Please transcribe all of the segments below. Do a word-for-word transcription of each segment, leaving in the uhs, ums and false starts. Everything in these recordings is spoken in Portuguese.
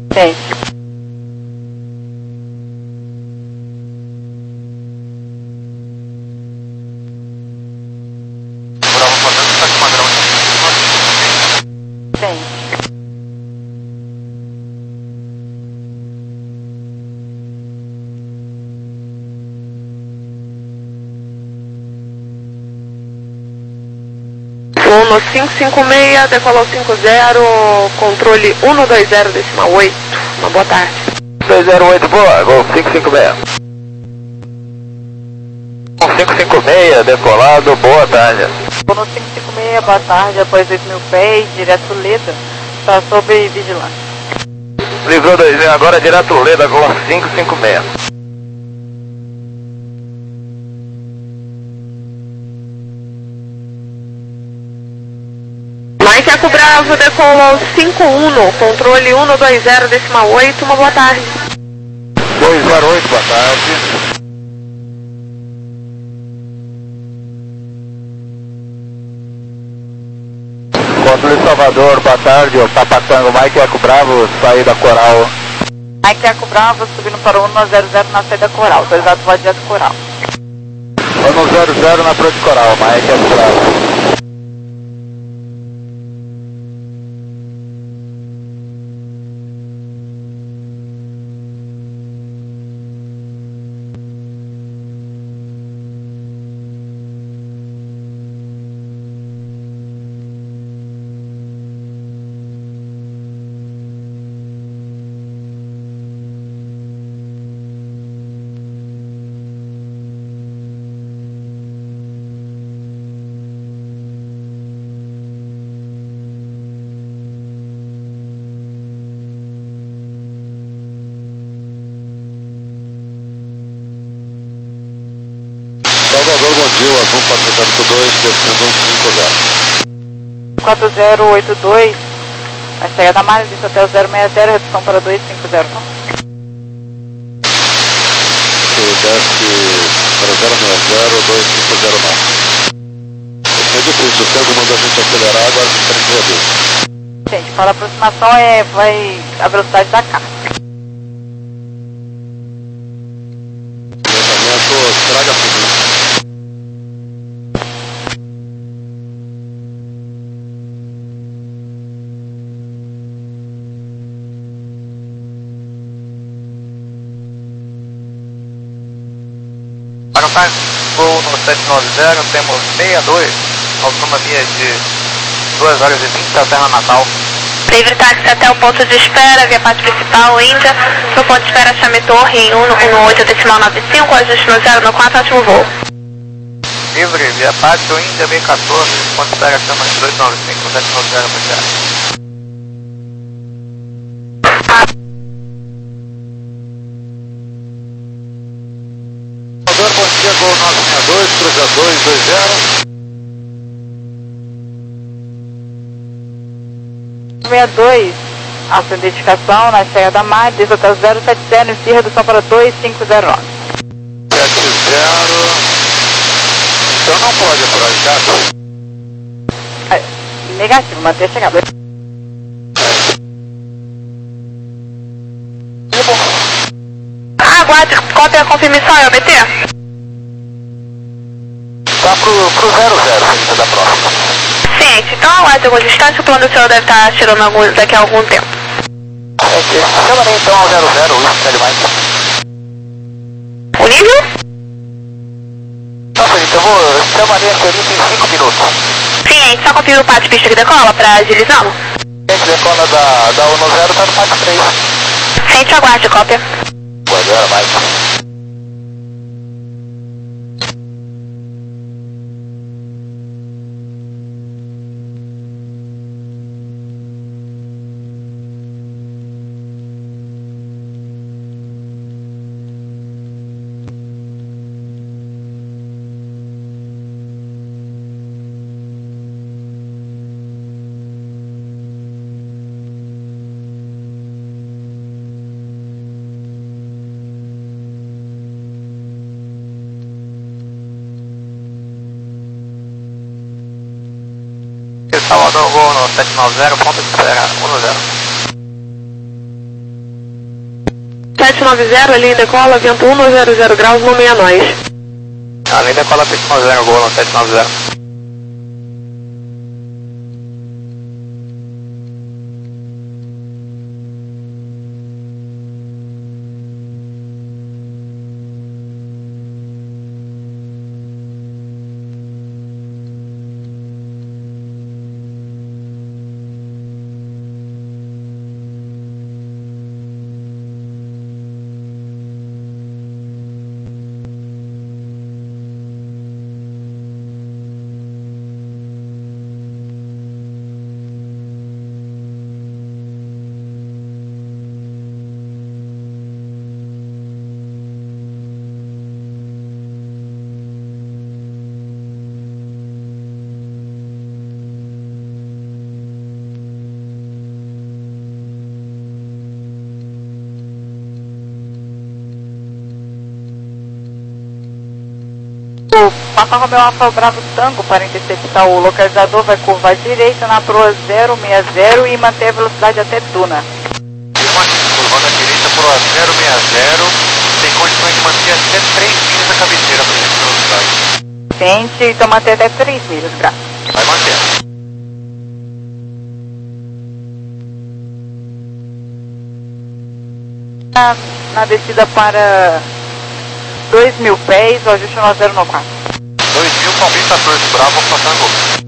Tem. Tem. Uno cinco cinco seis, decolou cinco zero, controle um dois zero, decimal oito. Uma boa tarde. dois zero oito, boa, voo cinco cinco seis. cinco cinco seis, decolado, boa tarde. Uno cinco cinco seis, boa tarde, após dois mil pés, direto Leda, está sob vigilância. Livrou dois mil, agora direto Leda, voo cinco cinco seis. Mike Eco Bravo, decolou cinco um, controle um dois zero, decimal oito, uma boa tarde. dois zero oito, boa tarde. Controle Salvador, boa tarde, o Tapatango, Mike Eco Bravo, saída Coral. Mike Eco Bravo, subindo para o um zero zero na saída Coral, autorizado para direto Coral. um zero zero na frente Coral, Mike Eco Bravo. Salvador, bom dia, o Azul quatro zero oito dois, descendo um cinco zero. quatro zero oito dois, a chegada da Malha, disse até o zero seis zero, redução para dois cinco zero. Se desce para zero seis zero, dois cinco zero não. É difícil, o tempo manda a gente acelerar, agora você tem que reduzir. Gente, para a aproximação é vai a velocidade da carga. Levantamento, traga tudo. Aeroparque voo no sete nove zero, temos sessenta e dois, autonomia de duas horas e vinte até a Natal. Livre táxi até o ponto de espera, via parte principal, Índia. No ponto de espera, chame torre em um um oito, decimal nove cinco, ajuste no zero no quatro, ótimo voo. Livre, via pátio, Índia, B quatorze, ponto de espera, chama dois nove cinco, sete nove zero, obrigado. Bom dia, Gol nove seis dois, cruza dois dois zero. sessenta e dois, a sua identificação na chegada da Malha, desce até o zero sete zero, inicia redução para dois cinco zero nove. sete zero. Então não pode aproveitar. É, negativo, manter a chegada. Ah, aguarde, cópia, confirmação, é o B T? Tá pro, pro zero zero, ainda da próxima. Ciente, então aguarde alguns instantes, o plano do senhor deve estar tirando algum, daqui a algum tempo. É que chama então ao zero zero, isso é demais. O nível? Não, Felipe, eu vou chamar ele em cinco minutos. Ciente, só confirma o pato de pista que decola para agilizá-lo. A gente decola da, da um zero, tá no passo três. Ciente, aguarde, cópia. Agora mais. Salvador, voo no sete nove zero, ponto de espera, um zero. sete nove zero, linha decola, vento um zero zero graus, nome é nós. A linha decola sete nove zero, Gol sete nove zero. Papa Romeo Alfa Bravo Tango para interceptar o localizador, vai curvar à direita na proa zero seis zero e manter a velocidade até Tuna. Curvando à direita, proa zero seis zero, tem condições de manter até três milhas da cabeceira para essa velocidade. Sente, então manter até três milhas, graças. Vai manter. Na, na descida para dois mil pés, o ajuste nove zero nove quatro. dois mil, Palmeiras quatorze, Bravo, passando.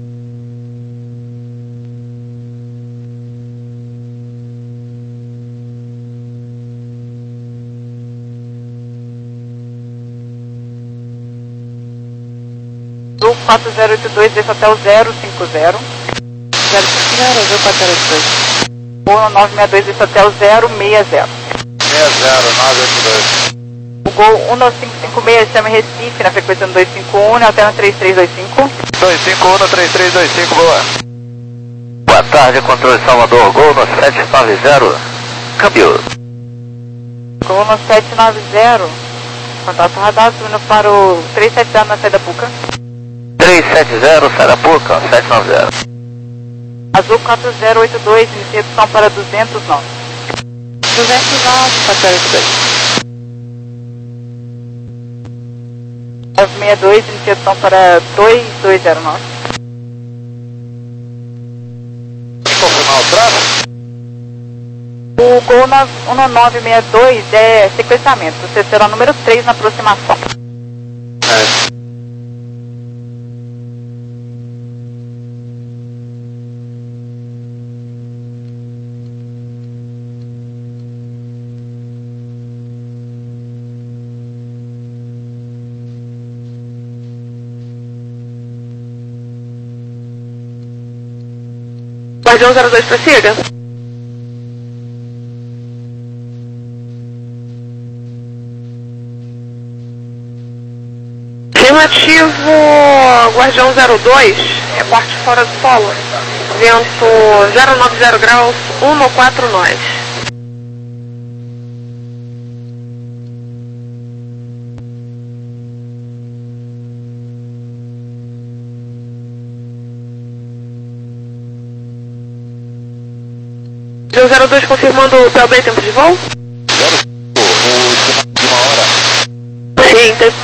Do quatro zero oito dois, desce até o zero cinco zero. zero cinco zero, Azul quatro zero oito dois. O nove seis dois, desce até o zero seis zero. seis zero, nove oito dois. O Gol um nove cinco cinco seis chama Recife na frequência no dois cinco um, na alterna três três dois cinco. dois cinco um, três três dois cinco, boa. Boa tarde, controle Salvador, Gol no sete nove zero, câmbio. Gol no sete nove zero, contato radar, subindo para o três sete zero na saída Puca. três sete zero, Sarapuca, sete nove zero. Azul quatro zero oito dois, iniciação para duzentos e nove. duzentos e nove, quatro zero oito dois. nove seis dois, iniciação para dois dois zero nove. Confirmar o tráfego? O Gol um nove seis dois é sequenciamento, você será o número três na aproximação. É. Guardião zero dois, prossiga. Afirmativo, Guardião zero dois, reporte fora do solo. Vento zero nove zero graus, um quatro nós. zero dois confirmando o P L B e tempo de voo? zero cinco, de uma hora. Sim, tem...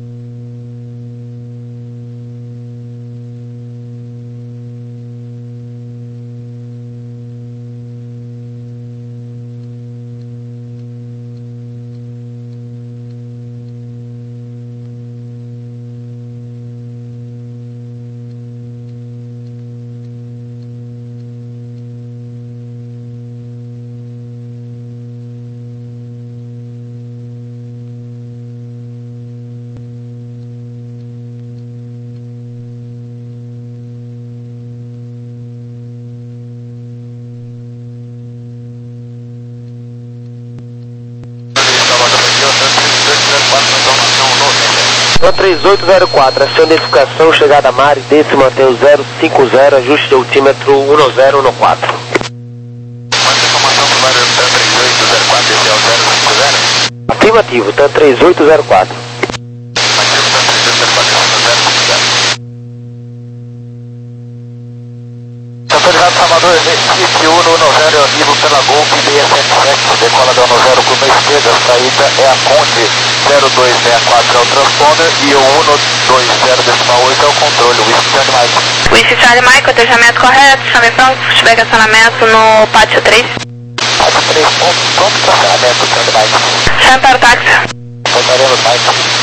três oito zero quatro, ação de identificação, chegada a mar, desce, mantém o zero cinco zero, ajuste de altímetro um zero um quatro. Manda informação para o vário três oito zero quatro, esse é o zero cinco zero? Afirmativo, TAM três oito zero quatro. Afirmativo, TAM três oito zero quatro, zero cinco zero. Setor de rádio Salvador, Whisky um no zero é amigo pela Golf seiscentos e setenta e sete, decola da zero curva esquerda, a saída é a Conde zero dois seis quatro é o transponder e o um dois zero decimal oito é o controle, Whisky Charlie Mike. Whisky Charlie Mike, atendimento correto, chame pronto, tiver estacionamento no pátio três. Pátio três, ponto, pronto, estacionamento, Charlie Mike. Chame para o táxi. Contaremos, Mike.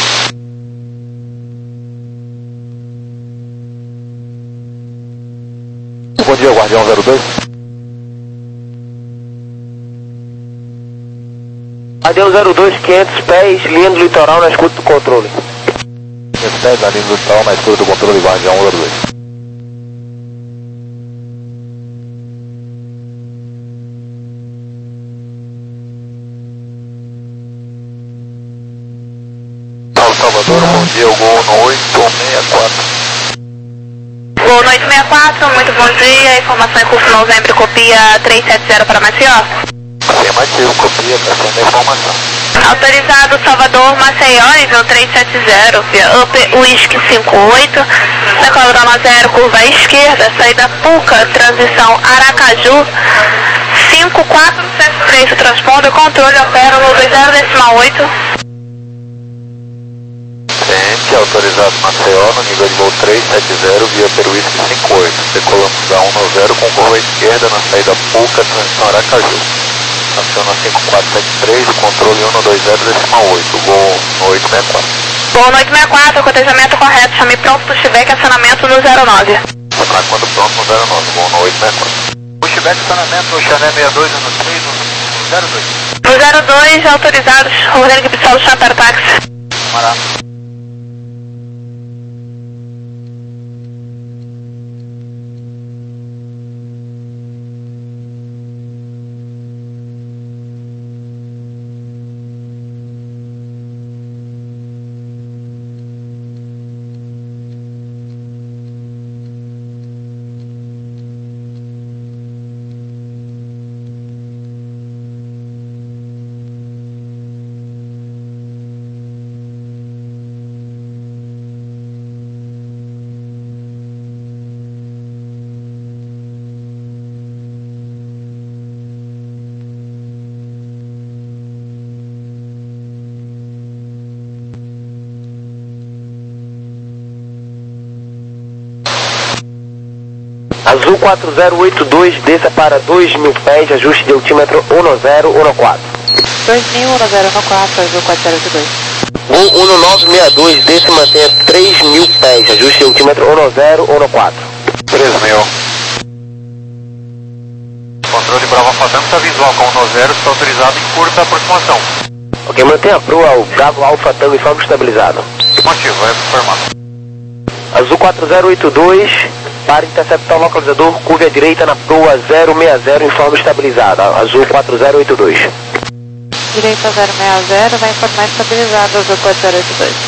Bom dia, Guardião zero dois. Guardião zero dois, quinhentos pés, linha do litoral na escuta do controle. quinhentos pés na linha do litoral na escuta do controle, Guardião zero dois. Salvador, bom dia, o Gol no oito seis quatro. Gol no oito seis quatro, muito bom dia, informação em curso novembro, copia três sete zero para Maceió. Afirmativo, copia, está sendo a informação. Autorizado Salvador, Maceió, nível três sete zero, via Up Whisky cinco oito, decola da zero, curva esquerda, saída Puca, transição Aracaju, cinco quatro sete três, o transponder, controle, opera no dois zero decimal oito. Ciente, autorizado Maceió, no nível de voo três sete zero, via Peru Whisky cinco oito, decolamos da um zero com curva esquerda na saída Puca, transição Aracaju. Aciona cinco quatro sete três, o controle um dois zero decimal oito, Gol no oito seis quatro. Gol no oito seis quatro, acompanhamento correto, chame pronto, pushback, acionamento no zero nove. Tá quando pronto no zero nove, Gol no oito seis quatro. Pushback, acionamento no Chané sessenta e dois, no três, no zero dois. No zero dois, autorizados, Rodrigo Capitão, chame para o táxi. Mará. Azul quatro zero oito dois, desça para dois mil pés, ajuste de altímetro um zero um quatro. dois mil, um zero um quatro, Azul quatro zero oito dois. Gol um nove seis dois, desça e mantenha três mil pés, ajuste de altímetro um zero um quatro. três mil. Controle Brava Fatando está visual com um zero, está autorizado em curta aproximação. Ok, mantenha a proa, o Bravo Alfa Tango e Fábio estabilizado. Motivo, é informado. Azul quatro zero oito dois, para interceptar o localizador, curva à direita na proa zero seis zero, informe estabilizada. Azul quatro zero oito dois. Direita zero seis zero, vai informar estabilizado, Azul quatro zero oito dois.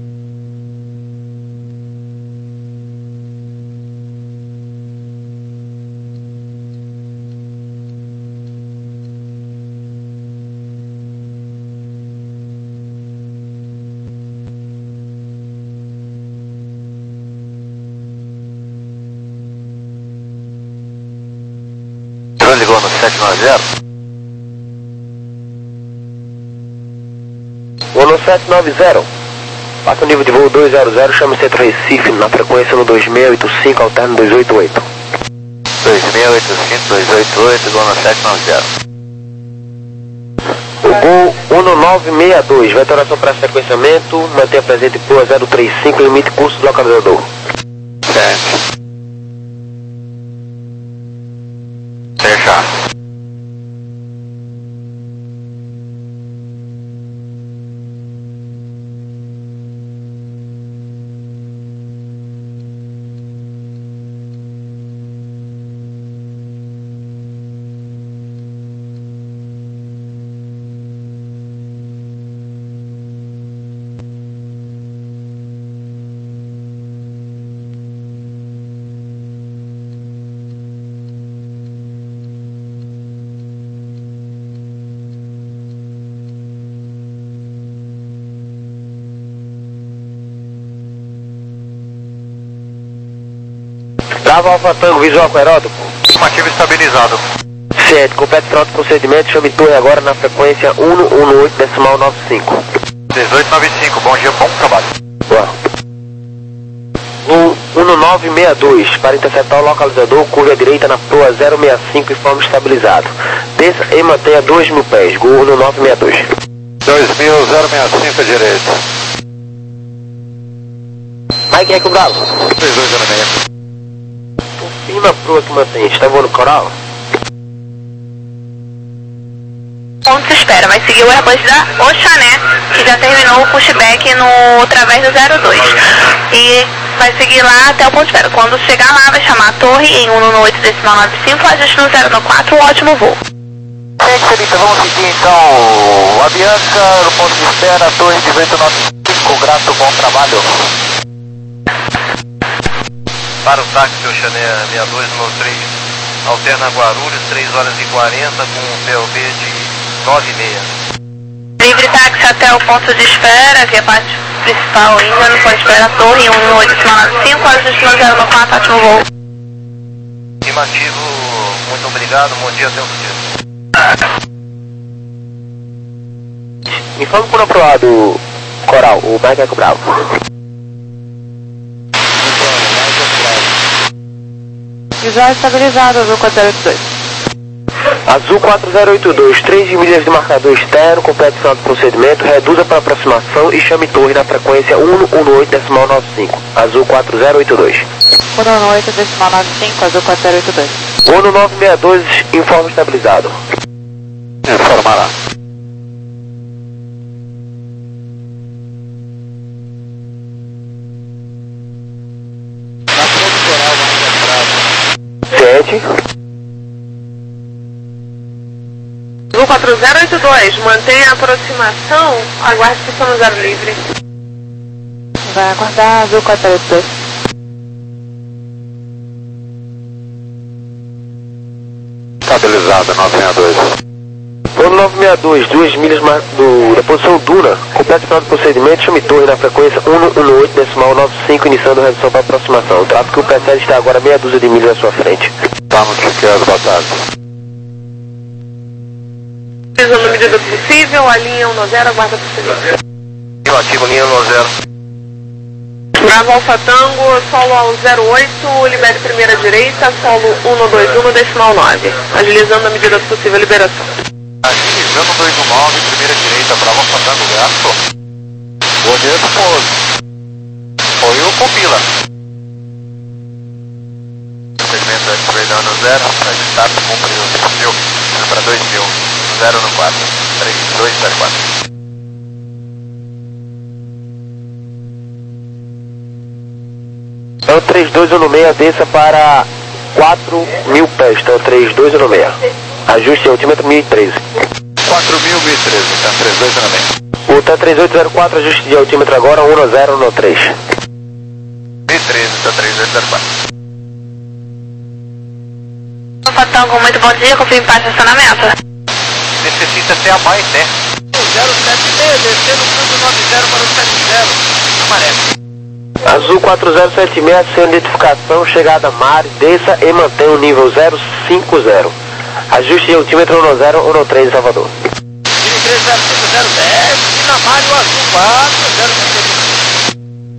Ligou no sete nove zero. Vou no sete nove zero. Passa o nível de voo dois zero zero, chama o centro Recife na frequência no dois seis oito cinco, alterno dois oito oito. dois seis oito cinco, dois oito oito, Gol no sete nove zero. O Gol um nove seis dois, vetoração para sequenciamento, mantenha presente proa zero três cinco, limite curso do localizador. Certo. Fechar. Bravo Alfa Tango, visual com aeródromo. Afirmativo estabilizado. Certo, complete frota do procedimento, chame torre agora na frequência um um oito decimal nove cinco. dezoito noventa e cinco, bom dia, bom trabalho. Boa. um nove seis dois, para interceptar o localizador, curva à direita na proa zero seis cinco e forma estabilizado. Desça e mantenha dois mil pés, Gol um nove seis dois. dois mil, zero seis cinco à direita. Mike, é que o Bravo? três dois zero seis. Confirma a proa que mantém, está voando coral? Ponto de espera, vai seguir o Airbus da Oxané, que já terminou o pushback no através do zero dois. E vai seguir lá até o ponto de espera. Quando chegar lá, vai chamar a torre em um um oito decimal nove cinco, ajuste no zero quatro, um ótimo voo. Excelente, vamos seguir então a Bianca no ponto de espera, torre dezoito noventa e cinco, grato, bom trabalho. Para o táxi Oxané seis dois nove três, alterna Guarulhos, três horas e quarenta com P O B de nove e meia. Livre táxi até o ponto de espera, que é a parte principal ainda, no ponto de espera, torre um um oito decimal nove cinco, ajuste no zero quatro, ótimo voo. Afirmativo, muito obrigado, bom dia, até o dia. Me fala por outro lado, Coral, o Mike é que o Bravo. Visual estabilizado, Azul quatro zero oito dois. Azul quatro zero oito dois, três milhas de marcador externo, complete final do procedimento, reduza para aproximação e chame torre na frequência um um oito decimal nove cinco. Azul quatro zero oito dois. um um oito decimal nove cinco, Azul quatro zero oito dois. um nove seis dois, informe estabilizado. Informará. Na frente coral, vamos entrar. sete. Azul quatro zero oito dois, mantenha a aproximação, aguarde posição no zero livre. Vai aguardar, Azul quatro zero oito dois. Estabilizado, nove seis dois. um nove seis dois, duas milhas mar- do, da posição Duna, complete final do procedimento, chame torre na frequência um um oito decimal nove cinco, iniciando redução para aproximação. O tráfego que o P sete está agora meia dúzia de milhas à sua frente. Vamos chequeando, boa tarde. Utilizando a medida possível, a linha um zero, aguarda procedimento. Relativo, linha um zero. Bravo Alfa Tango, solo ao zero oito, libere primeira direita, solo um dois um, decimal nove. Agilizando a medida possível, liberação. Agilizando dois um nove, primeira direita, Bravo Alfa gasto. Bonito, pô. Foi o Compila. Segmento X-Ray da ano zero, start cumprido, três mil, para dois mil, zero no quatro, três dois zero quatro. Então três dois um seis, desça para quatro mil pés, então três dois um seis. Ajuste altímetro mil e treze. quatro mil e treze, tá? três dois zero seis. O T três oito zero quatro, ajuste de altímetro agora um zero um três. mil e treze, tá? três dois zero quatro. Alfa Tango, muito bom dia, confirme para estacionamento. Necessita ter a mais, né? zero sete seis, descendo o nove zero para o sete zero. Amarelo. Azul quatro zero sete seis, sem identificação, chegada a mar, desça e mantenha o nível zero cinco zero. Ajuste de altímetro um zero um três, Salvador. mil e treze, zero cinco zero, dez, Dinamário, Azul quatro zero sete.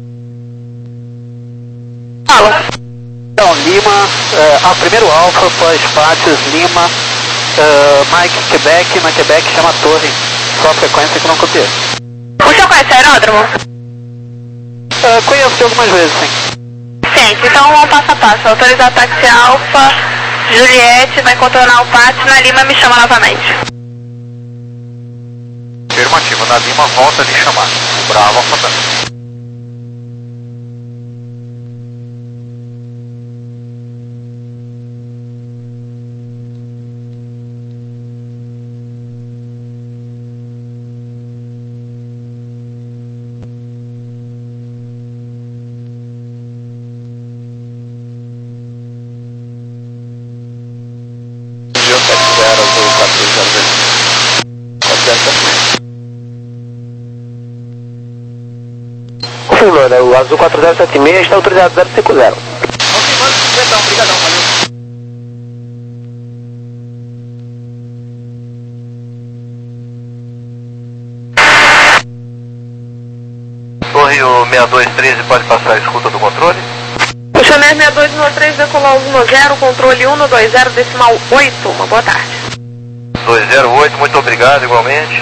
Fala. Então, Lima, eh, a primeiro Alfa, pós Pátios, Lima, eh, Mike, Quebec, na Quebec chama Torre, só a frequência que não copiei. O senhor conhece o aeródromo? Eh, conheço algumas vezes, sim. Sim, então vamos passo a passo. Autorizar táxi Alfa, Juliette, vai contornar o pátio, na Lima me chama novamente. Afirmativo, na Lima volta a lhe chamar. Bravo, Alfa Tango. Confirmando, o Azul quatro zero sete seis está autorizado zero cinco zero. Confirmando cinquenta e um, obrigadão, valeu. Torre, o seis dois um três pode passar a escuta do controle? O Chanel seis dois um três decolou um zero, controle um dois zero, decimal oito, uma boa tarde. dois zero oito, muito obrigado, igualmente.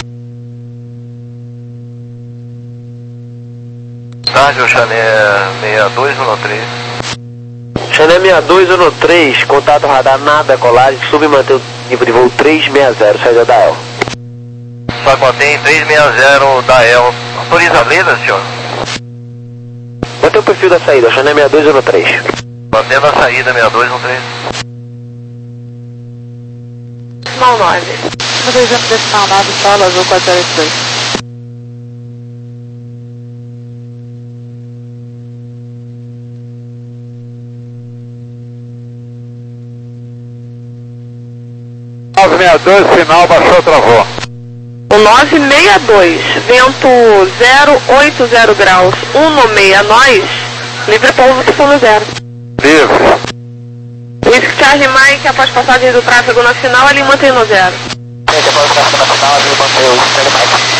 Tarde, o Chanel seis dois um três. Chanel seis dois um três, contato radar na decolagem, sub e mantém o nível de voo trezentos e sessenta, saída da E L. Só mantém trezentos e sessenta da E L. Autoriza a mesa, senhor? Mantém o perfil da saída, Chanel seis dois um três. Mantendo a saída, seis dois um três. Decimal nove. Utilizando decimal nove, solo azul quatro zero oito dois. nove seis dois, final, baixou, travou. O nove seis dois, vento zero oito zero graus, um seis nós, livre pouso do fundo zero. Livre. Whisky Charlie Mike, após passagem do tráfego nacional, ele mantém no zero. Gente, após o tráfego nacional, ele mantém o Whisky Charlie Mike.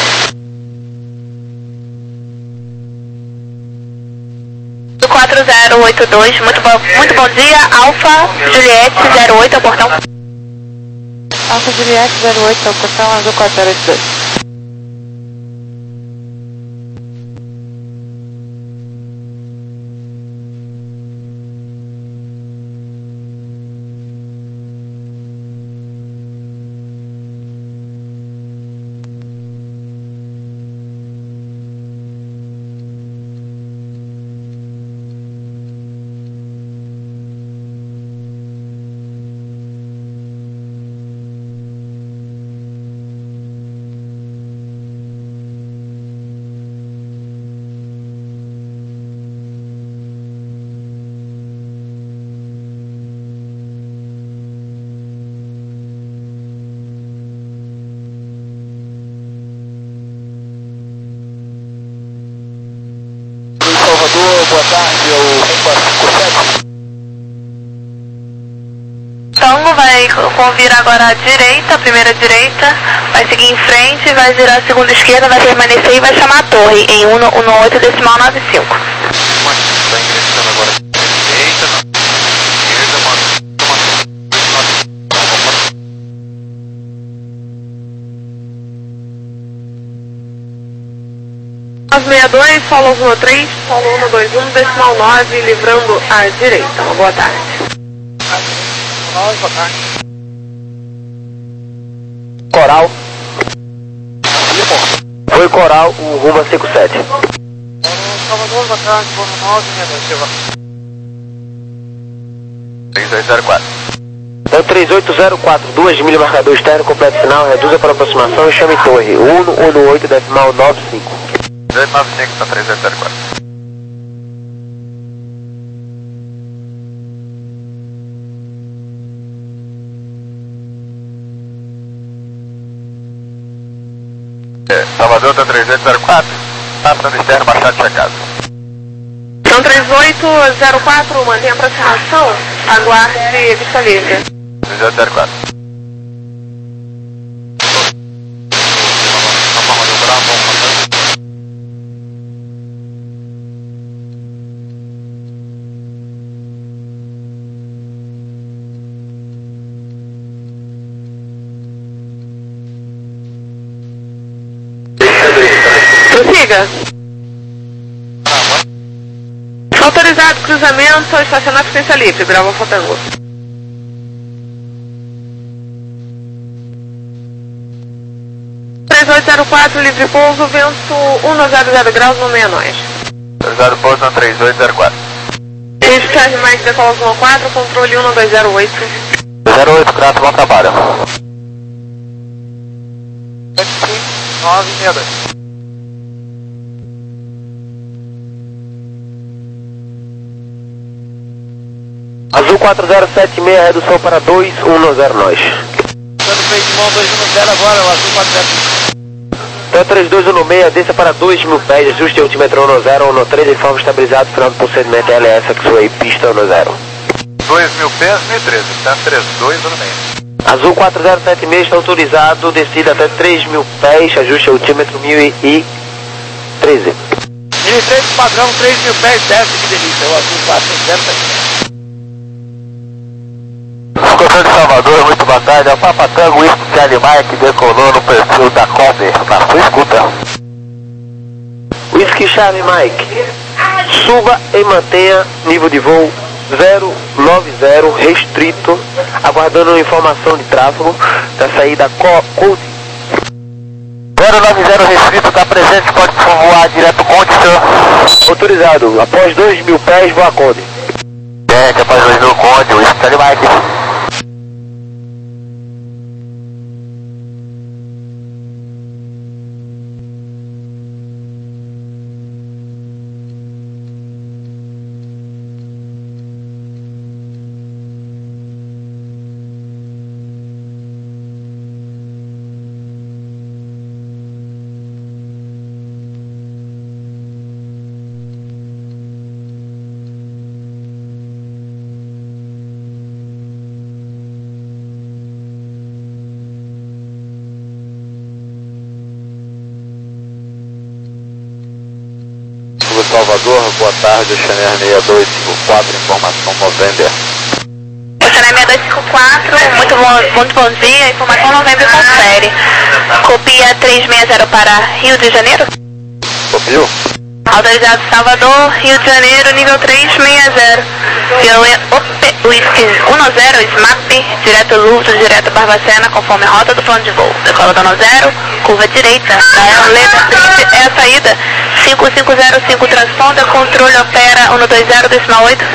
Do quatro zero oito dois, muito bom, muito bom dia, Alfa Juliette zero oito, ao portão. Alfa Juliette zero oito, ao portão azul quatro zero oito dois. Salvador, boa tarde, o cinco quatro cinco sete. Tango vai convir agora à direita, a primeira direita, vai seguir em frente, vai virar a segunda esquerda, vai permanecer e vai chamar a torre em um um oito decimal nove cinco. Está ingressando agora à direita, na esquerda, mano. nove seis dois, solo um três, solo um dois um, decimal nove, livrando à direita. Uma boa tarde. Boa tarde. Coral. Foi Coral, o rumo a cinco sete. Salvador, boa tarde, boa nove, negativa. três dois zero quatro. É o três oito zero quatro, duas milhas marcador externo, completo sinal, reduza para aproximação e chame torre. um um oito decimal nove cinco. dois nove cinco para três dois zero quatro. É, Salvador está três oito zero quatro, passando externo, baixado checado. Então três oito zero quatro, mantém a aproximação, aguarde vista livre. três oito zero quatro. Prossiga. Autorizado cruzamento, estacionar frequência livre, Bravo Fotango. três oito zero quatro, livre pouso, vento um zero zero graus, no meia nós. Autorizado pouso na três oito zero quatro. Whisky Charlie Mike, decola um quatro, controle um dois zero oito. zero oito, Crato, bom trabalho. sete cinco nove seis dois. Azul quatro zero sete seis, redução para dois um zero nós. Dando freio de mão dois um zero agora, o azul quatro zero cinco. Então três dois um seis, desça para dois mil pés, ajuste altímetro um zero um três, informe estabilizado, final do procedimento L S X-Way, pista um zero. dois mil pés, mil e treze, está três dois no meio. Azul quatro zero sete seis está autorizado, descida até três mil pés, ajuste altímetro mil e treze. mil três padrão, três mil pés, desce, que delícia. O azul quatro zero sete. Escoteiro de Salvador, muito boa tarde. É o Papatango Whisky Charlie Mike decolou no perfil da Kombi, na sua escuta. Whisky Charlie Mike, suba e mantenha nível de voo zero nove zero restrito, aguardando informação de tráfego da saída Code. zero nove zero restrito, está presente, pode voar direto Conde, senhor. Autorizado, após dois mil pés, voa Conde. Gente, após dois mil Conde, Whisky Charlie Mike. Salvador, boa tarde, Chanel seis dois cinco quatro, informação November. Chanel seis dois cinco quatro, muito bom, muito bom dia, informação November confere. Copia três seis zero para Rio de Janeiro. Copiou? Autorizado Salvador, Rio de Janeiro, nível três seis zero. Whisky um zero, S M A P, direto Lourdes, direto Barbacena, conforme a rota do plano de voo. Decola da zero, curva direita, da letra Príncipe é a saída. cinco cinco zero cinco transponder, controle opera um dois zero, decimal oito.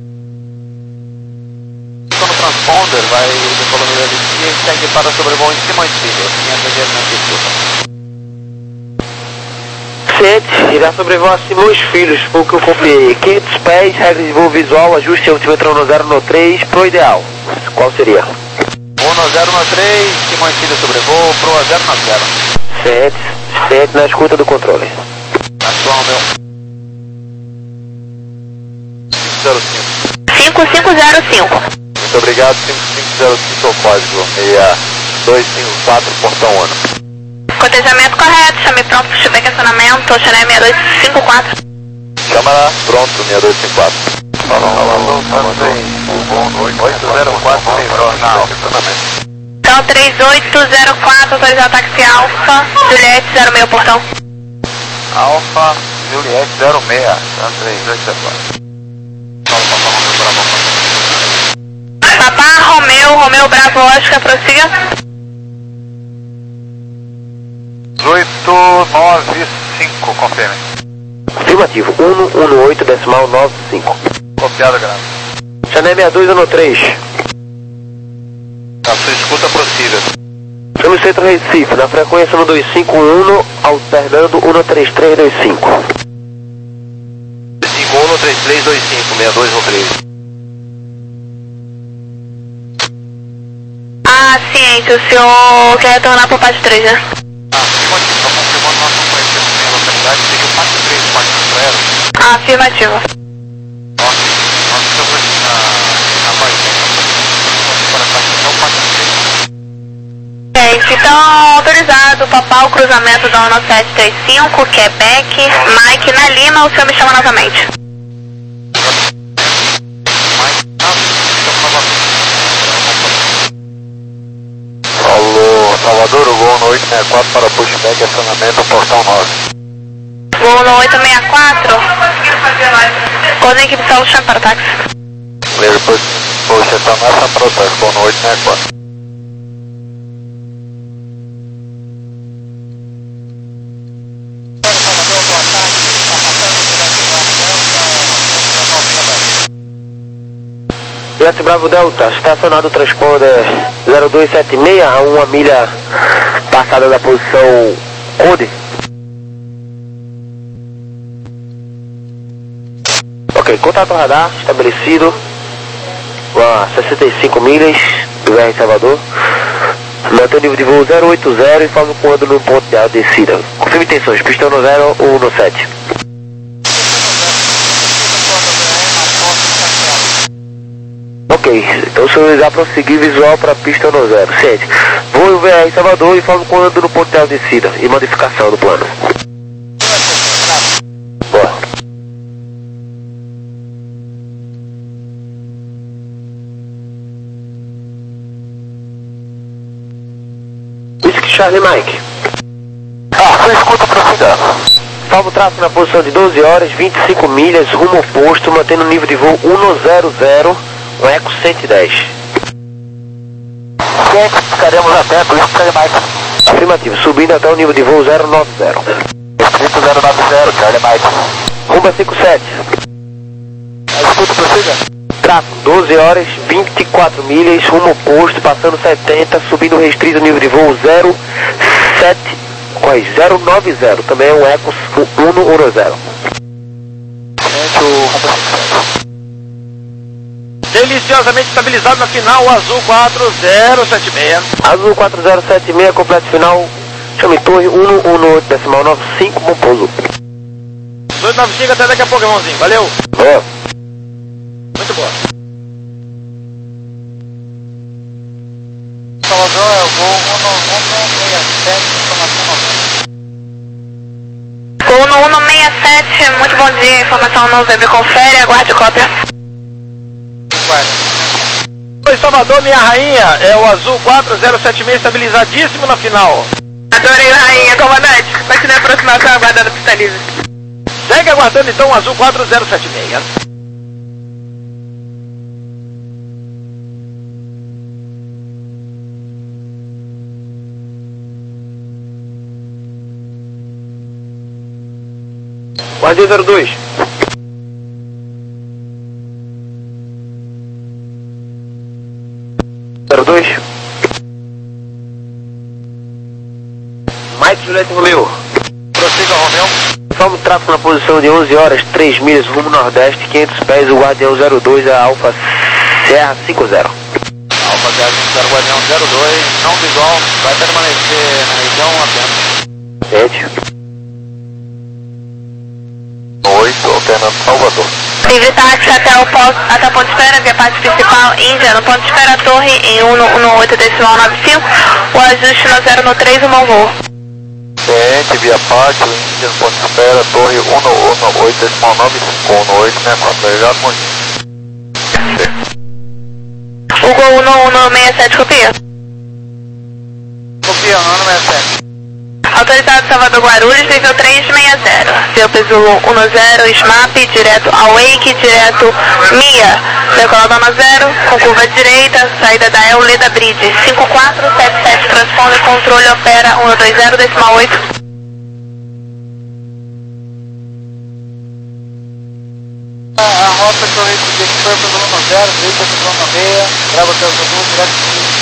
Estou no transponder, vai decolando da Alicia e segue para sobrevoo em cima de quinhentos e sete, irá sobrevoar Simões Filhos, foi o que eu copiei. quinhentos pés, regra de voo visual, ajuste altimetro um zero um três, pro ideal. Qual seria? um zero um três, Simões Filhos sobrevoo, pro zero um zero. sete, sete na escuta do controle. Atual meu. cinco cinco zero cinco. Muito obrigado, cinco cinco zero cinco é o código, seis dois cinco quatro, portão ano. Cotejamento correto, chame pronto para o acionamento, Chanel seis dois cinco quatro. Chama lá, pronto, seis dois cinco quatro. oito zero quatro, jornal. Então três oito zero quatro, autorizado táxi Alfa, Juliette zero seis, portão. Alfa, Juliette zero seis, três oito zero quatro. Papá, Romeu, Romeu Bravo, Oscar, prossiga. oito nove cinco, confirme. Afirmativo, um um oito, decimal nove cinco. Copiado, grande. Chanel seis dois um três. A sua escuta prossiga. Estamos no centro Recife, na frequência um dois cinco um, alternando um três três dois cinco. cinco um três três dois cinco, seis dois um três. Ah, ciência, o senhor quer retornar para o parte três, né? Ah, afirmativo, está confirmando nossa conhecimento em localidade, seria o parte três, parte zero. Ah, afirmativo. Nós, nós estamos aqui na, na Bahia, para cá, então parte três. Gente, então autorizado, papá, o cruzamento da um sete três cinco, Quebec, Mike na Lima, o senhor me chama novamente. Alô, Salvador, o gol no oito seis quatro para pushback, acionamento, portão nove. Voo no oito seis quatro, coordenada equipe de saúde, chame para o táxi. Depois, poxa, está nessa para o táxi, gol no oito seis quatro. Juliette Bravo Delta, estacionado o transponder zero dois sete seis a uma milha passada da posição Conde. Ok, contato radar estabelecido a sessenta e cinco milhas do V R Salvador. Mantém o nível de voo zero oito zero e informa quando no ponto de descida. Confirme intenções, pistão no zero ou no sete. Ok, então o senhor irá prosseguir visual para a pista no zero. Ciente. Voo V R Salvador e informe quando no ponto de descida e modificação do plano. Boa. Charlie Mike. Ah, foi escuta prossiga. Salvo o tráfego na posição de doze horas, vinte e cinco milhas, rumo oposto, mantendo o nível de voo cento, um Eco cento e dez. Ciente, ficaremos atentos, isso Charlie Mike. Afirmativo, subindo até o nível de voo zero nove zero. Escrito zero nove zero, Charlie Mike. Rumo a cinquenta e sete. Escuta prossiga. Tráfego, doze horas, vinte e quatro milhas, rumo oposto, passando setenta, subindo restrito, nível de voo zero sete, quase zero nove zero, também é um Eco cento e dez. Deliciosamente estabilizado na final, o Azul quatro zero sete seis. Azul quatro zero sete seis, completo final, chame torre cento e dezoito decimal nove cinco, bom pouso. dois nove cinco, até daqui a pouco, irmãozinho, valeu. Boa. Muito boa. Salvador, eu vou Voo no um nove seis sete, muito bom dia, informação November, confere, aguarde cópia. Oi, Salvador, minha rainha, é o Azul quatro zero sete seis, estabilizadíssimo na final. Adorei, rainha, comandante, continue a aproximação aguardando pista livre. Segue aguardando então o Azul quatro zero sete seis. Guardia zero dois. zero dois. Mike Juliette Romeo. Prossiga, Romeu. Salvo o tráfego na posição de onze horas, três milhas, rumo nordeste, quinhentos pés, o Guardião zero dois, a Alfa Serra cinco zero. Alfa Serra cinco zero, Guardião zero dois, não visual, vai permanecer na região apenas. Sete. oito, alternando Salvador. Livre táxi até o, ponto, até o ponto de espera, via parte principal, Índia, no ponto de espera, torre em cento e dezoito decimal nove cinco, o ajuste no zero no três, o bom voo. Ciente, via parte, Índia, no ponto de espera, torre cento e dezoito decimal nove cinco, cento e oito, né, quatro, obrigado, muito. O Gol cento e sessenta e sete, copia. Copia, cento e sessenta e sete. Autorizado Salvador Guarulhos, nível três seis zero. Seu Pesulo dez, SMAP, direto ao Wake, direto Mia. Decola dona zero, com curva direita, saída da Euleda Bridge. cinco quatro sete sete, transponder, controle, opera cento e vinte decimal oito. A rota que eu recebi aqui foi para o Zona zero, direita para o Zona meia, grava até o Zona direto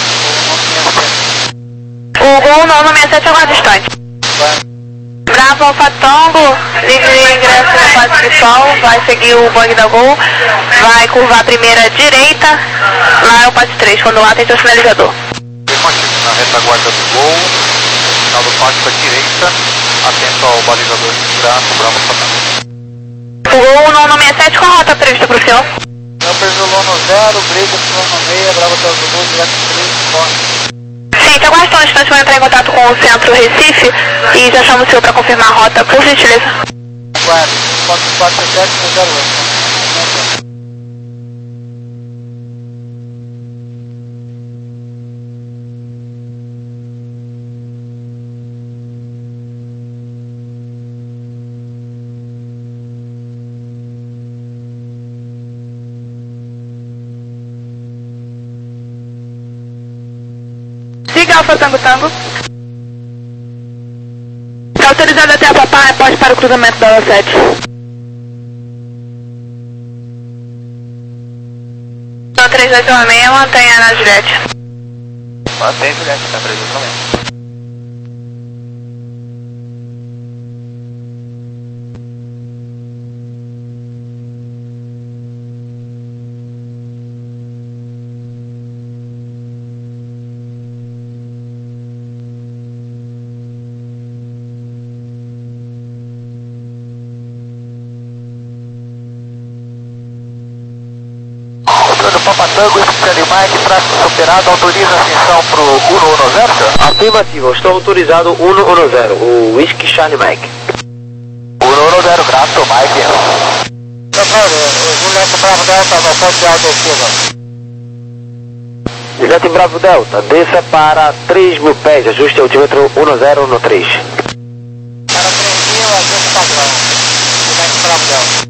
O Gol cento e sessenta e sete aguarda distante. Bravo Alfa Tango, livre ingresso na parte principal, vai seguir o bug da Gol, vai curvar a primeira direita, lá é o passe três, quando lá tem seu sinalizador. Na retaguarda do Gol, no final do pátio à direita, atento ao balizador de braço, Bravo Tango. O Gol cento e sessenta e sete, qual a rota prevista para o senhor? Eu perdi o Zona zero, break para o Zona meia, grava até o Zona direto três, corre. Sim, tá aguardando um instante, vai entrar em contato com o centro Recife e já chamo o senhor para confirmar a rota, por gentileza. quatro quatro sete zero oito. Siga Alfa Tango Tango. Tá autorizado até a Papai, pode para o cruzamento da sete. São três dois seis, mantenha na Juliette. Mantém, Juliette, tá três dois seis. Papatango, Charlie Mike, tráfego superado, autoriza a ascensão pro cento e dez, senhor? Afirmativo, estou autorizado cento e dez, o Whisky Charlie Mike. cento e dez, grato, Mike. Senhor, o Juliette Bravo Delta, no ponto de alta altura. Juliette Bravo Delta, desça para três mil pés, ajuste altímetro um zero um três. Para três mil, ajuste padrão. Juliette Bravo Delta.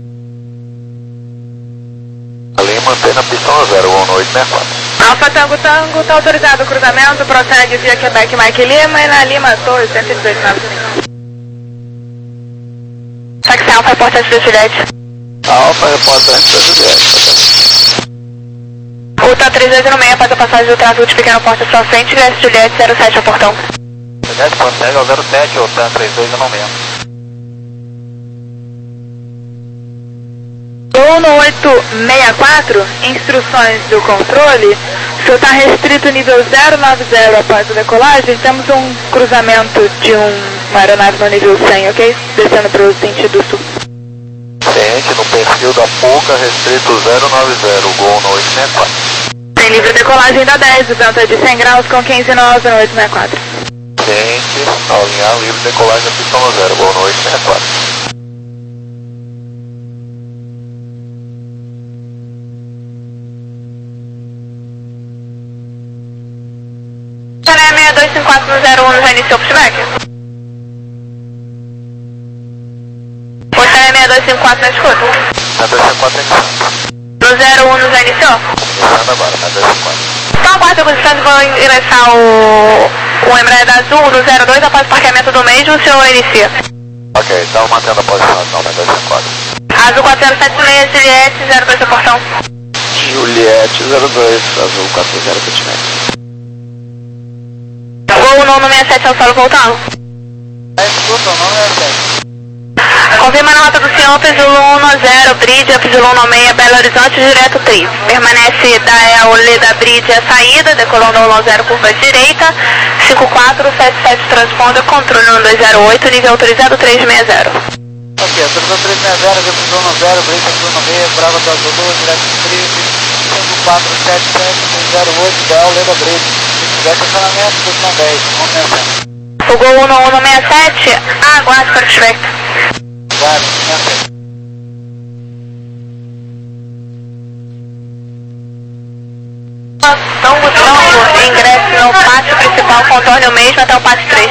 Ali mantém a pista zero, um oito seis quatro. Alfa Tango Tango, tá autorizado o cruzamento, prossegue via Quebec Mike Lima e na Lima Torre cento e dezoito nove cinco. Táxi Alfa, reporta antes da Juliette. Alfa, reporta antes da Juliette. Ruta três dois zero seis, após a passagem do tráfego de pequeno porte à sua frente, Juliette Juliette zero sete ao portão. Juliette, prossegue ao zero sete, ou TAN três dois zero seis. Uno oito seis quatro, instruções do controle. O senhor está restrito nível zero nove zero após a decolagem. Temos um cruzamento de um, uma aeronave no nível cem, ok? Descendo para o sentido sul. Ciente no perfil da Puca, restrito zero nove zero, Gol no oito seis quatro. Tem livre decolagem da dez, o vento é de cem graus com quinze nove no oito seis quatro. Ciente, ao alinhar, livre decolagem da pista zero, Gol no oito seis quatro. seis dois cinco quatro no zero um já iniciou o pushback? Ou seis dois cinco quatro na escuta? seis dois cinco quatro iniciando. No zero um já iniciou? Iniciando agora, seis dois cinco quatro. Então aguarda a posição e vou ingressar o, o Embraer Azul no zero dois após o parqueamento do mesmo, o senhor inicia. Ok, estamos mantendo a posição então, seis dois cinco quatro. Azul quatrocentos e setenta e seis, Juliette zero dois ao portão. Juliette zero dois, Azul quatro zero sete seis. Gol nono sessenta e sete ao solo voltando. Escuta, o nome é sete. Confirma na rota do senhor, Pisulo um zero, Brídia, Pisulo um seis, Belo Horizonte, direto três. Permanece da E A O da Brídia saída, decolando um zero, curva direita, cinco quatro sete sete transponder, controle um dois zero oito, nível autorizado três seis zero. Ok, autorizou três seis zero, Pisulo um zero, Brídia, Pisulo um seis, Brava do Azul dois, direto três, cinco quatro sete sete, três zero oito, Belo, Leda Brídia. Se tiver estacionamento, posição dez, vamos pensar. O Gol um um sessenta e sete, aguarde para o pushback. Vai, pensa. Tango Tango, ingresse no pátio principal, contorne o mesmo até o pátio três.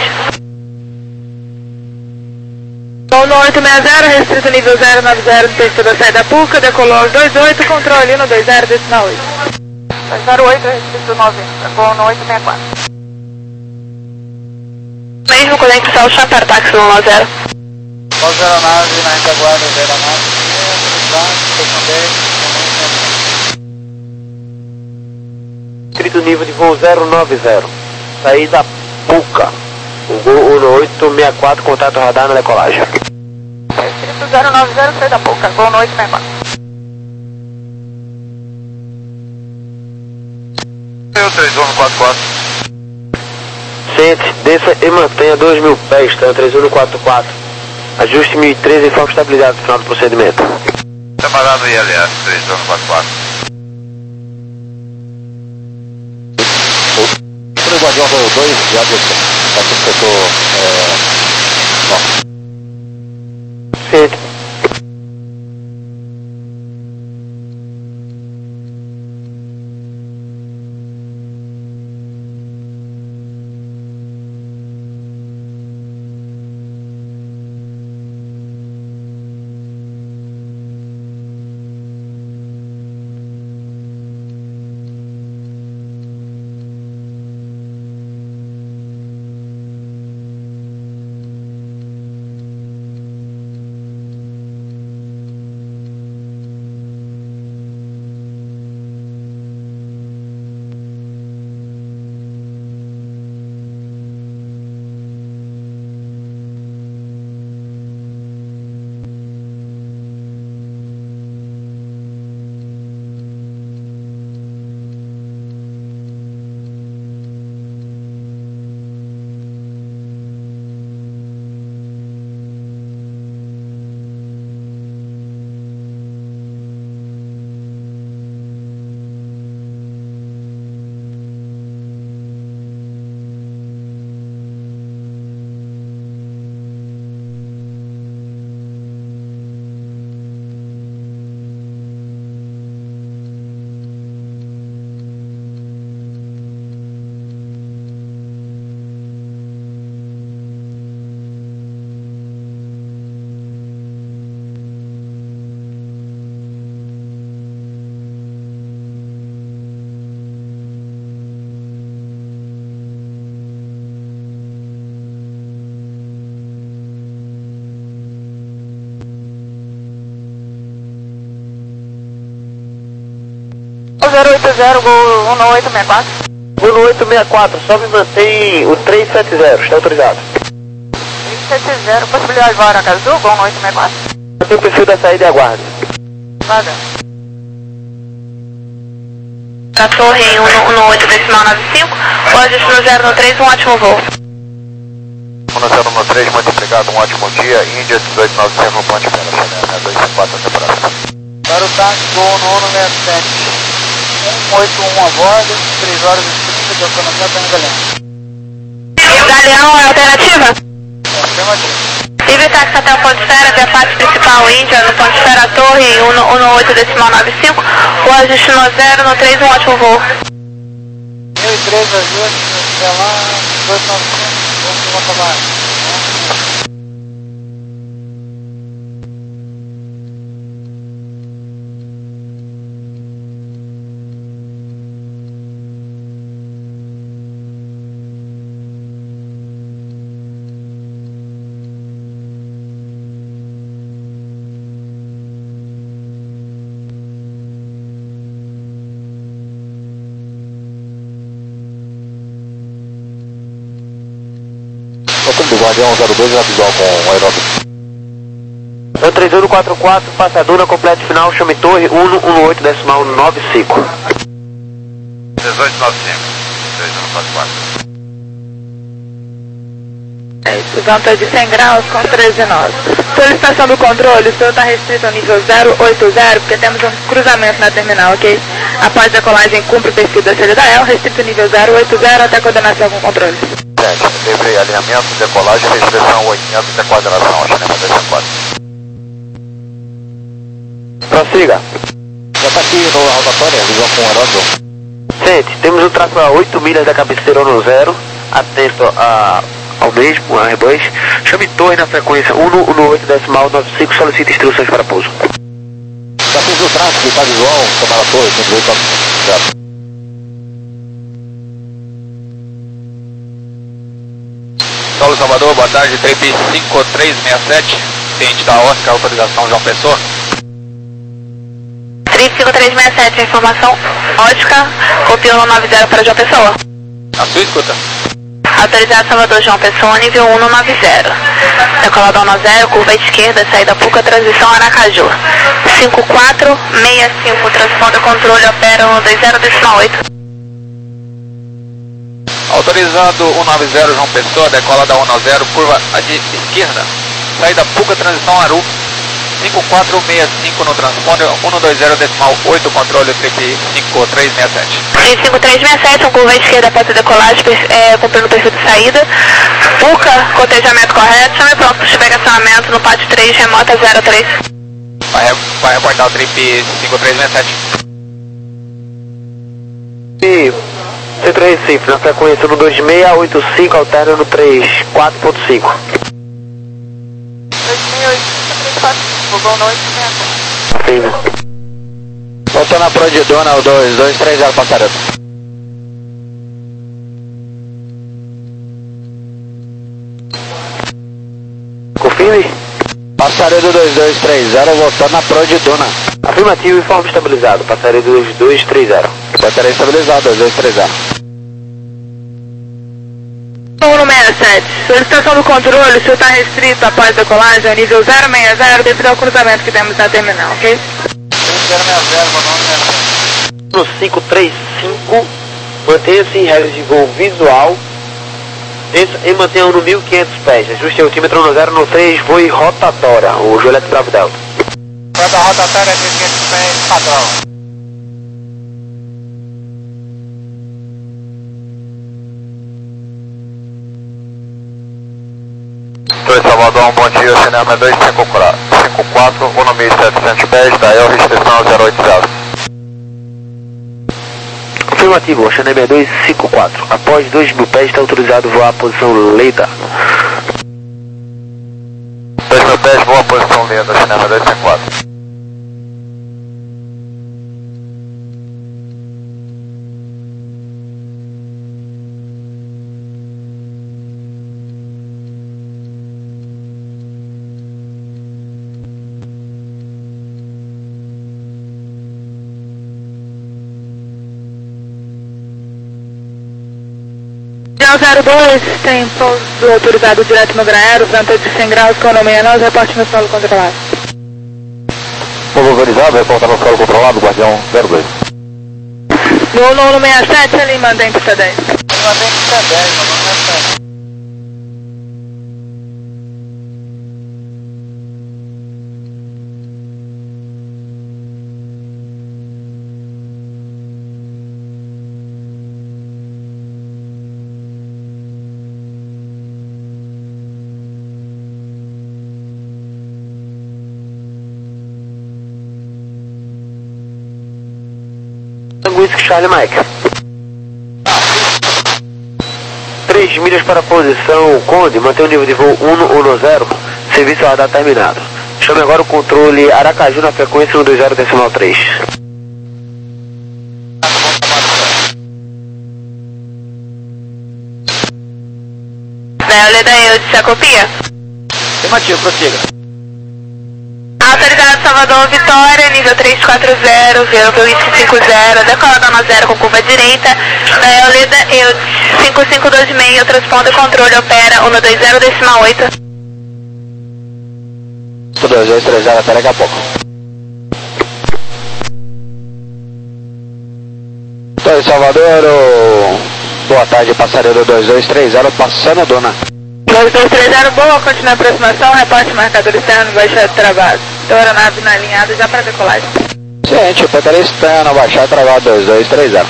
Gol no oito seis zero, restrito nível zero nove zero, texto da saída Puca, decolou dois oito, controle no dois zero, decimal oito. dois zero oito, restrito nove, Gol no oito seis quatro. Mesmo com o céu, chapéu, táxi no um zero. Pós aeronave, na retaguarda da aeronave, posição dez, Escrito nível de voo zero nove zero. Saída Puca. O Gol um oito seis quatro, contato radar na decolagem. Escrito zero nove zero, saída Puca, Gol no oito seis quatro. Eu três um quatro quatro. Sente, desça e mantenha dois mil pés, tá? três um quatro quatro. Ajuste mil e treze e foco estabilizado no final do procedimento. Separado I L S três um quatro quatro. O Guardião Voo dois, já desceu. Aqui no setor é, norte. Sente. oito zero, Gol um oito seis quatro. Gol no oito seis quatro, só me mantém o três sete zero, está autorizado. três sete zero, possibilidade de Aracaju, Azul, Gol um oito seis quatro. Mantém o perfil da saída e aguarde. Vaga. Na torre em um oito decimal nove cinco, o ajuste no zero no três, um ótimo voo. um zero no três, muito obrigado, um ótimo dia. Índia dezoito nove cinco no ponte Pena, Chanel dois cinco quatro, até próxima. Para o táxi, Gol no um sessenta e sete. um oito um a bordo, três horas e trinta de autonomia para Galeão. Galeão é alternativa? É, afirmativo. Livre táxi até o ponto esfera, via parte principal Índia, no ponto esfera torre em um oito decimal nove cinco, o ajuste no zero no três, um ótimo voo. mil e três ajustes, até lá, dois nove cinco, vamos de volta abaixo. Do Guardião zero dois na visual com o aeródromo. É o três um quatro quatro, passadura, completo final, chame torre, um um oito decimal nove cinco. dezoito nove cinco, três um quatro quatro. É isso, vanta de cem graus com treze nós. Solicitação do controle, o senhor está restrito ao nível zero oito zero, porque temos um cruzamento na terminal, ok? Após a decolagem, cumpre o perfil da saída da E L, restrito nível zero oito zero até coordenação com controle. Livre alinhamento, decolagem, restrição oitocentos até quadração, Chanel dois cinco quatro. Prossiga. Já está aqui no rotatória, visão com o aeródromo. Sente, temos um tráfego a oito milhas da cabeceira no zero, atento a, ao mesmo, a Airbus. Chame torre na frequência um um oito decimal nove cinco, solicita instruções para pouso. Já fiz o tráfego, está visual, tomar a torre, cento e oito zero. Paulo Salvador, boa tarde, trip cinco três seis sete, ciente da Oscar, autorização João Pessoa. trip cinco três seis sete, informação Oscar, copiou no nove zero para João Pessoa. A sua escuta. Autorizado Salvador João Pessoa, nível um no nove zero. Decolado no zero, curva esquerda, saída Puca, transição Aracaju. cinco quatro seis cinco, transponder controle, opera no dois zero decimal oito. Autorizado cento e noventa João Pessoa, decola da cento e noventa, curva à de esquerda, saída Puca, transição Aru, cinco quatro seis cinco no transponder, cento e vinte decimal oito, controle trip cinco três seis sete. Trip cinco três seis sete, curva à esquerda após a decolagem, é, cumprindo o perfil de saída. Puca, cotejamento correto, chame pronto para estacionamento no pátio três, remota zero três. Vai, vai reportar o trip cinco três seis sete. E Centro Recife, na frequência no dois seis oito cinco, alterna no três quatro ponto cinco. dois mil e oito, três quatro cinco, Gol no oito seis. Firme. Voltando a Prodidona, o dois dois três zero passarelo. Confirme. Passaredo dois dois três zero, voltando na Prodidona. Afirmativo, informe estabilizado, passaria dois dois três zero. Passaredo estabilizado, dois dois três zero. um seis sete, solicitação do controle, o senhor está restrito após a decolagem ao nível zero seis zero devido ao cruzamento que temos na terminal, ok? zero seis zero, meu nome é... No cinco três cinco, mantenha-se em regra de voo visual, desça e mantenha no mil e quinhentos pés, ajuste altímetro no zero no três, voe rotatória, o Juliette Bravo Delta. Rota rotatória de quinhentos pés, padrão. Torre Salvador, um bom dia, cinema dois cinco quatro, um mil e setecentos pés, da E L, restrição zero oito zero. Afirmativo, Chanel dois cinco quatro, após dois mil pés está autorizado voar a posição Leida. dois mil pés, boa posição Leida, cinema dois cinco quatro. Terminal zero dois, tem pouso autorizado direto no Graero, vento de cem graus, com o nome nós, reporte no solo controlado. Pouso autorizado, reporta no solo controlado, Guardião zero dois. No nono sessenta e sete, ele mantém pista dez. Ele mantém pista dez, no nono sessenta e sete. Whisky Charlie Mike. três milhas para a posição Conde, mantém o nível de voo um um zero, serviço a radar terminado. Chame agora o controle Aracaju na frequência um dois zero decimal três. Bela daí, de copia. Afirmativo, prossiga. Autorizado Salvador, Vitória, nível três quatro zero, velo pelo Whisky cinco zero, decola da zero com curva direita, da Eulida, eu cinco cinco dois seis, transponder controle, opera um dois zero decimal oito. um dois dois três zero, até daqui a pouco. Então, Salvador, boa tarde, passageiro dois dois três zero, passando a dona. dois dois três zero, boa, continua a aproximação, reporte marcador externo, baixa travado. Aeronave na alinhada já para decolagem. Gente, o Peter externo, baixar travado dois dois três zero.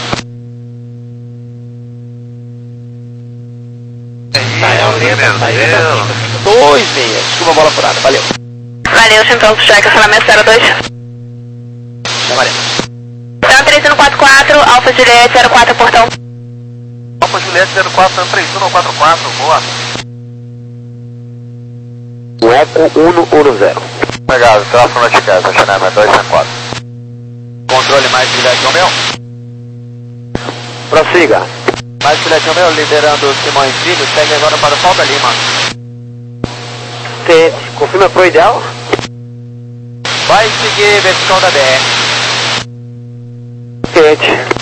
dois meia, desculpa a bola furada, valeu. Valeu, então, cheque, cancelamento zero dois. Valeu. Então, três um quatro quatro, Alfa Juliette zero quatro, portão. Alfa Juliette zero quatro, três um quatro quatro, boa. O Eco um um zero. Obrigado, tráfego notificado, Chanel dois zero quatro. Controle mais Juliette Romeu. Prossiga. Mais Juliette Romeu liderando Simões Filho, segue agora para o Paulo da Lima. C, confirma pro ideal? Vai seguir vertical da B R. Quente.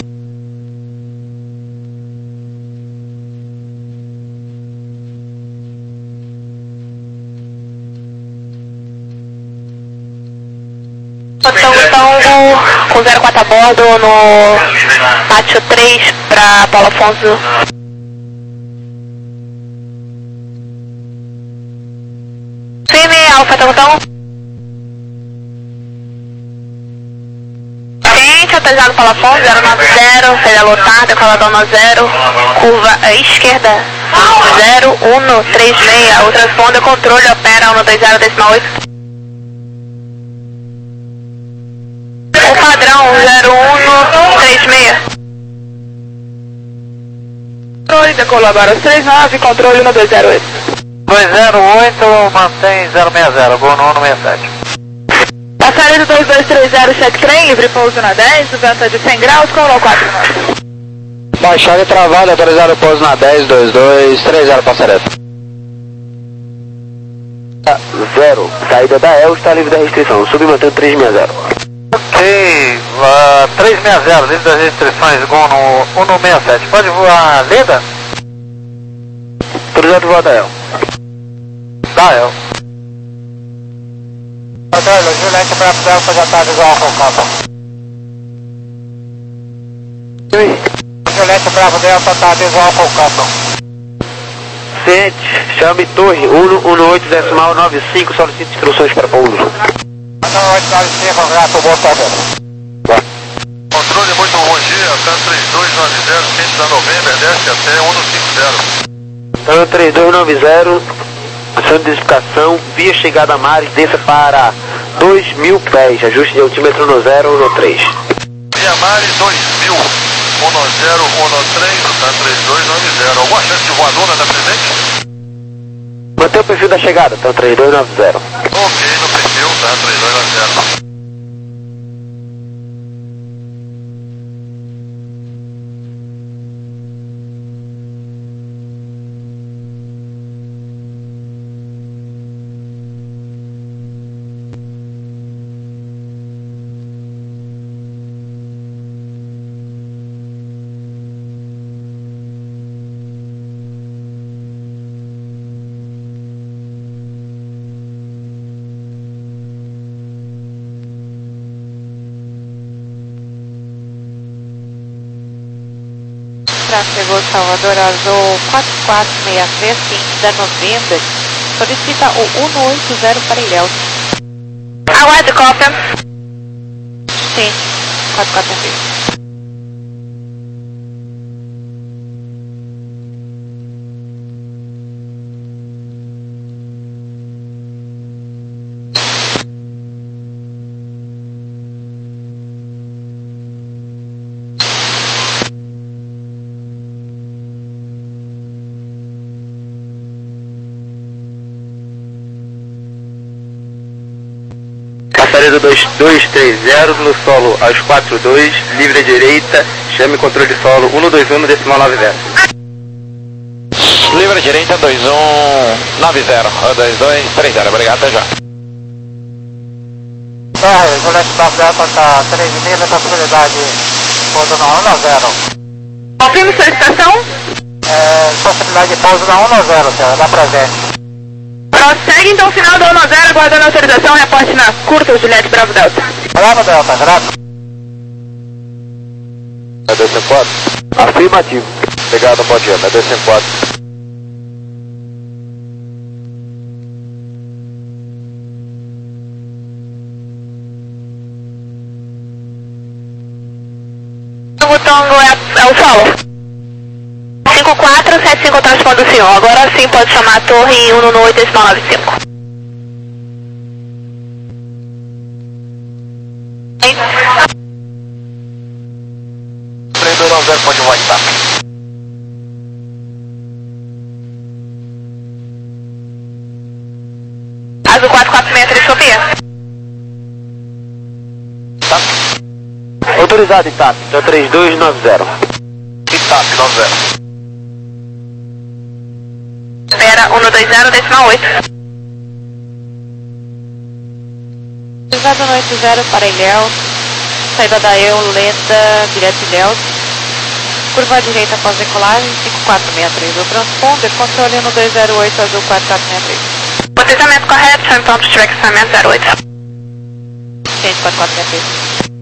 Tango com zero quatro a bordo no pátio três para Paulo Afonso. Firme, Alfa Tango Tango. Quente, autorizado Paulo Afonso, zero nove zero, saída lotada, decolador no zero, curva à esquerda, zero um três seis, o transponder controle opera um dois zero decimal oito. O padrão zero um três seis. Controle, decolou agora aos três nove, controle um dois zero oito. dois zero oito, mantém zero seis zero, voo no um seis sete. Passageiro dois dois três zero, check trem, livre pouso na dez, o vento é de cem graus, com o quatro nove. Baixada e travada, autorizado pouso na dez, dois dois três zero, passageiro. Zero. Saída da E L está livre da restrição. Submantendo três seis zero. Ok, uh, três seis zero, livre das restrições, gol no um seis sete. Pode voar Leda? Autorizado voar da E L. Da E L. Hotel, Juliette para Delta fazer ataque igual com o capa. Juliette Bravo Delta, ataque igual com o capa. Sente, chame torre um um oito decimal nove cinco, solicita instruções para pouso. um oito nove cinco, grato, boa tarde. Controle muito bom dia, T A três dois nove zero, quente da November, desce até um cinco zero. Então, três dois nove zero, ação de identificação, via chegada a mares, desça para dois mil pés, ajuste de altímetro no zero um três. Via Mares dois mil, um zero um três, T A três dois nove zero. Alguma chance de voadora na presente? Mantém o perfil da chegada, então três dois nove zero. Ok, no perfil, tá, três dois nove zero. chegou Salvador Azul quatro quatro seis três, da November. Solicita o cento e oitenta para Ilhéus. Aguarde cópia. Sim, quatro quatro seis. Passaredo dois dois três zero no solo aos quatro dois, livre à direita, chame controle de solo cento e vinte e um decimal noventa. Livre à direita dois um nove zero, dois dois três zero, obrigado, até já. É, Juliette Bravo Delta está três milhas, possibilidade pouso na um zero. Confirme solicitação. É, possibilidade de pouso na um zero, senhora, dá presente. Prossegue então o final do um zero, aguardando autorização, reporte na curta Juliette Bravo Delta. Bravo Delta, grato. É D C quatro? Afirmativo. Obrigado, bom dia, é D C quatro. O Tango é, é o solo. cinco quatro sete cinco transponde o senhor. Agora sim pode chamar a torre em cento e oito decimal noventa e cinco. três dois nove zero pode voltar. Azul quatro quatro seis três, Sofia. Autorizado, Itap, então três dois nove zero. Itap, nove zero. Espera, cento e vinte decimal oito. Autorizado cento e oitenta para Ilhéus. Saída da Eu, lenta, direto Ilhéus. Curva à direita após decolagem, cinco quatro seis três. O transponder, controle cento e vinte e oito, azul quatro quatro seis três. Posicionamento correto, chame ponto de equipamento zero oito. Ciente quatro quatro seis três.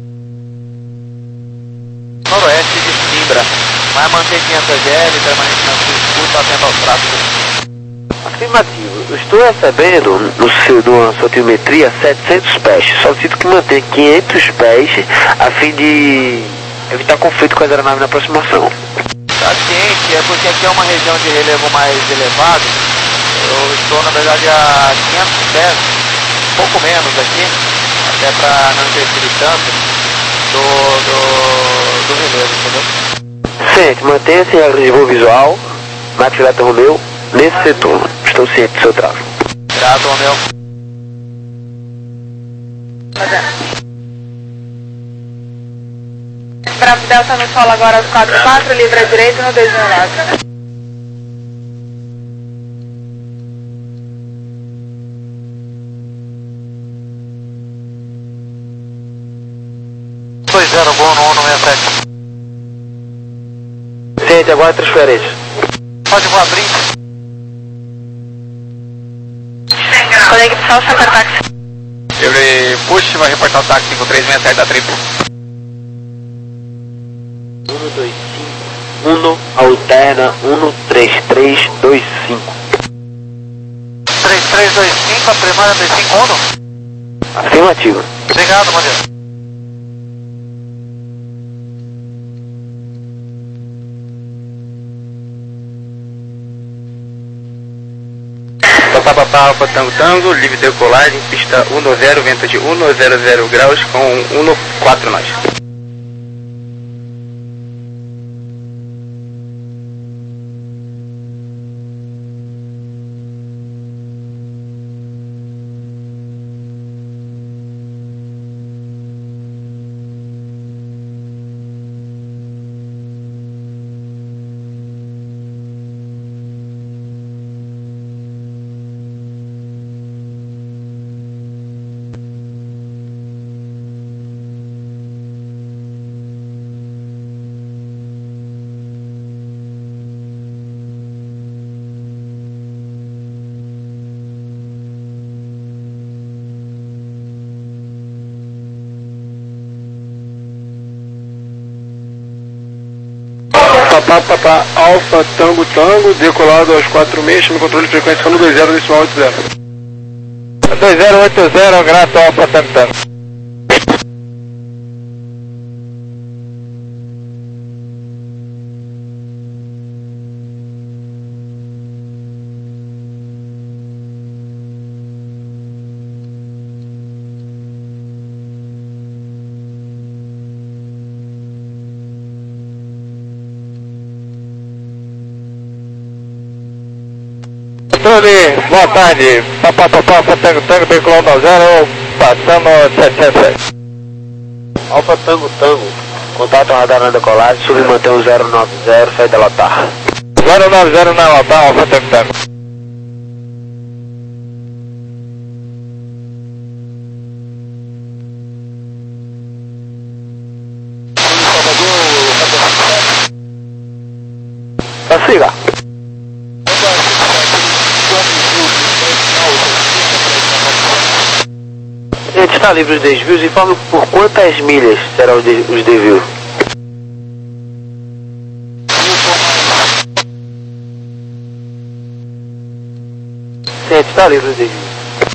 Noroeste de Simbra. Vai manter quinhentos G L, permanente na sua escuta, atento aos tráficos. Afirmativo. Eu estou recebendo no seu, numa sotimetria setecentos pés. Solicito que mantenha quinhentos pés a fim de evitar conflito com as aeronaves na aproximação. Tá ciente, é porque aqui é uma região de relevo mais elevado. Eu estou, na verdade, a quinhentos pés, um pouco menos aqui, até para não interferir tanto do, do, do relevo, entendeu? Ciente, mantenha-se em regra de voo visual, Max Delta Romeo, nesse setor. Estou ciente do seu tráfego. Grato, Romeu. Bravo Delta no solo agora aos quatro quatro, livre à direita no dois mil e nove. dois zero, bom no cento e sessenta e sete. Ciente, agora transferência. Pode voar trinta. Colega pessoal, Santa Táxi. Livre push, vai reportar o táxi cinco três seis sete da triplo. um dois cinco um, alterna um três três dois cinco. três três dois cinco, a primária dois cinco um. Afirmativo. Obrigado, bom dia. Papapá, Alfa Tango Tango, livre decolagem, pista cento e zero, vento de cento e zero graus com cento e quatro nós. Papá, papá, Alfa, Tango, Tango, decolado aos quatro meses, chama controle de frequência no dois zero decimal oito zero. dois zero oito zero, grato, Alfa, Tango, Tango. Controle, boa tarde, papá, papá, Alfa, Tango, Tango, decolado ao zero, passando setecentos e sete. Alfa Tango Tango, contato radar na decolagem, submantém o zero nove zero, saída lotar. zero nove zero na lotar, Alfa, Tango, Tango. Prossiga. Gente, está livre os desvios, informe por quantas milhas serão os, de, os desvios. Gente, está livre os desvios.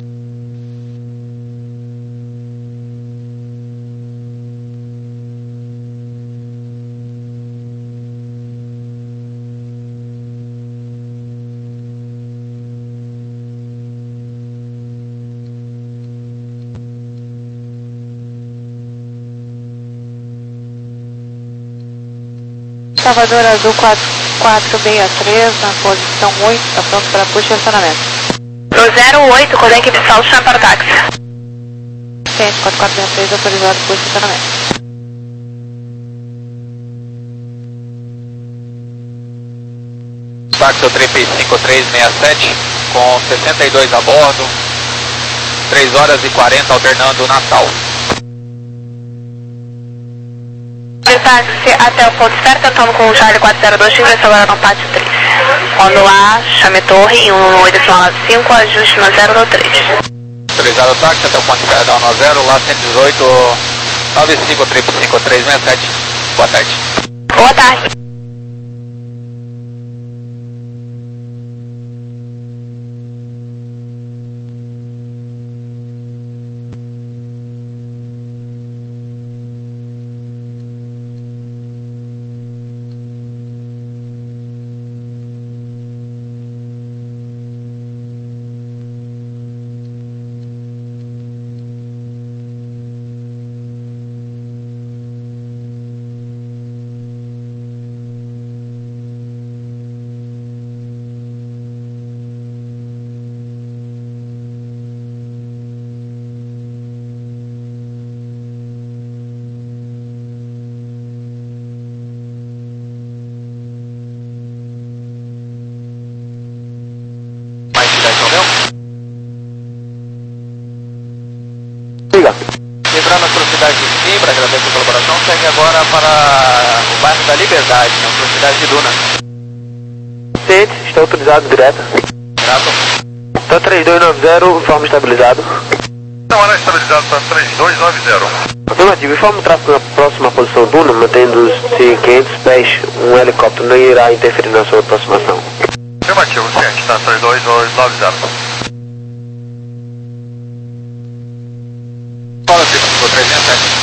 Salvador Azul quatro quatro seis três, na posição oito, está pronto para posicionamento. No zero oito, quando a equipe Sol chama para o táxi. Cliente quatro quatro seis três, autorizado para posicionamento. Táxi trip cinco três seis sete, com sessenta e dois a bordo, três horas e quarenta alternando Natal. Táxi até o ponto certo, estamos com o Charlie quatro zero dois, ingressou agora no pátio três. Quando lá, chame torre em um oito cinco, ajuste no zero três. Autorizado o táxi até o ponto certo, um zero, lá cento e dezoito, nove cinco trip cinco três seis sete. Boa tarde. Boa tarde. Lembrando a proximidade de Simbra, agradeço a colaboração, segue agora para o bairro da Liberdade, na proximidade de Duna. Ciente, está autorizado direto. Grato. Tá três dois nove zero, informe estabilizado. Não, era estabilizado para três dois nove zero. Afirmativo, informe o tráfego na próxima posição Duna, mantendo-se quinhentos pés, um helicóptero não irá interferir na sua aproximação. Afirmativo, ciente, está três dois nove zero. Fala, cinco três sete.